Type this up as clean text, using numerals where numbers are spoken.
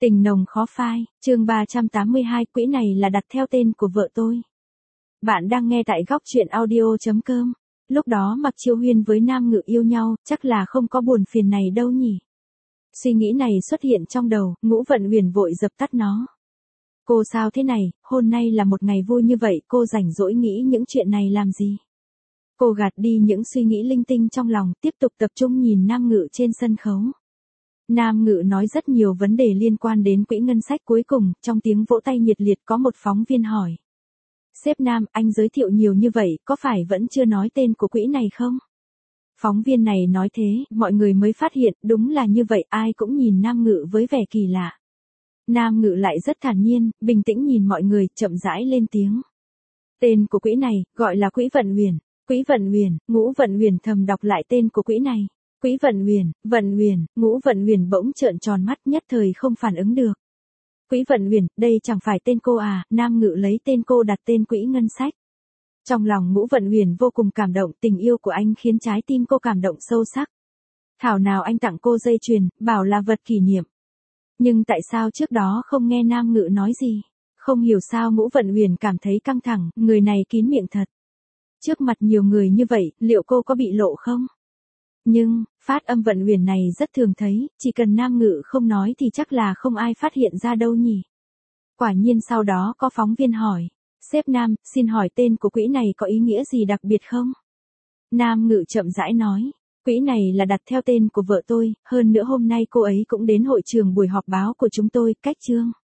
Tình nồng khó phai, chương 382, quỹ này là đặt theo tên của vợ tôi. Bạn đang nghe tại góc truyện audio.com. Lúc đó Mạc Chiêu Huyên với Nam Ngự yêu nhau, chắc là không có buồn phiền này đâu nhỉ. Suy nghĩ này xuất hiện trong đầu, Ngũ Vận Huyền vội dập tắt nó. Cô sao thế này, hôm nay là một ngày vui như vậy, cô rảnh rỗi nghĩ những chuyện này làm gì? Cô gạt đi những suy nghĩ linh tinh trong lòng, tiếp tục tập trung nhìn Nam Ngự trên sân khấu. Nam Ngự nói rất nhiều vấn đề liên quan đến quỹ ngân sách, cuối cùng, trong tiếng vỗ tay nhiệt liệt có một phóng viên hỏi. Sếp Nam, anh giới thiệu nhiều như vậy, có phải vẫn chưa nói tên của quỹ này không? Phóng viên này nói thế, mọi người mới phát hiện, đúng là như vậy, ai cũng nhìn Nam Ngự với vẻ kỳ lạ. Nam Ngự lại rất thản nhiên, bình tĩnh nhìn mọi người, chậm rãi lên tiếng. Tên của quỹ này, gọi là Quỹ Vận Huyền. Quỹ Vận Huyền, Ngũ Vận Huyền thầm đọc lại tên của quỹ này. Quỹ Vận Huyền, Ngũ Vận Huyền bỗng trợn tròn mắt, nhất thời không phản ứng được. Quỹ Vận Huyền, đây chẳng phải tên cô à? Nam Ngự lấy tên cô đặt tên quỹ ngân sách. Trong lòng Ngũ Vận Huyền vô cùng cảm động, tình yêu của anh khiến trái tim cô cảm động sâu sắc. Thảo nào anh tặng cô dây chuyền, bảo là vật kỷ niệm. Nhưng tại sao trước đó không nghe Nam Ngự nói gì? Không hiểu sao Ngũ Vận Huyền cảm thấy căng thẳng, người này kín miệng thật. Trước mặt nhiều người như vậy, liệu cô có bị lộ không? Nhưng, phát âm Vận Huyền này rất thường thấy, chỉ cần Nam Ngự không nói thì chắc là không ai phát hiện ra đâu nhỉ. Quả nhiên sau đó có phóng viên hỏi, sếp Nam, xin hỏi tên của quỹ này có ý nghĩa gì đặc biệt không? Nam Ngự chậm rãi nói, quỹ này là đặt theo tên của vợ tôi, hơn nữa hôm nay cô ấy cũng đến hội trường buổi họp báo của chúng tôi, cách chương.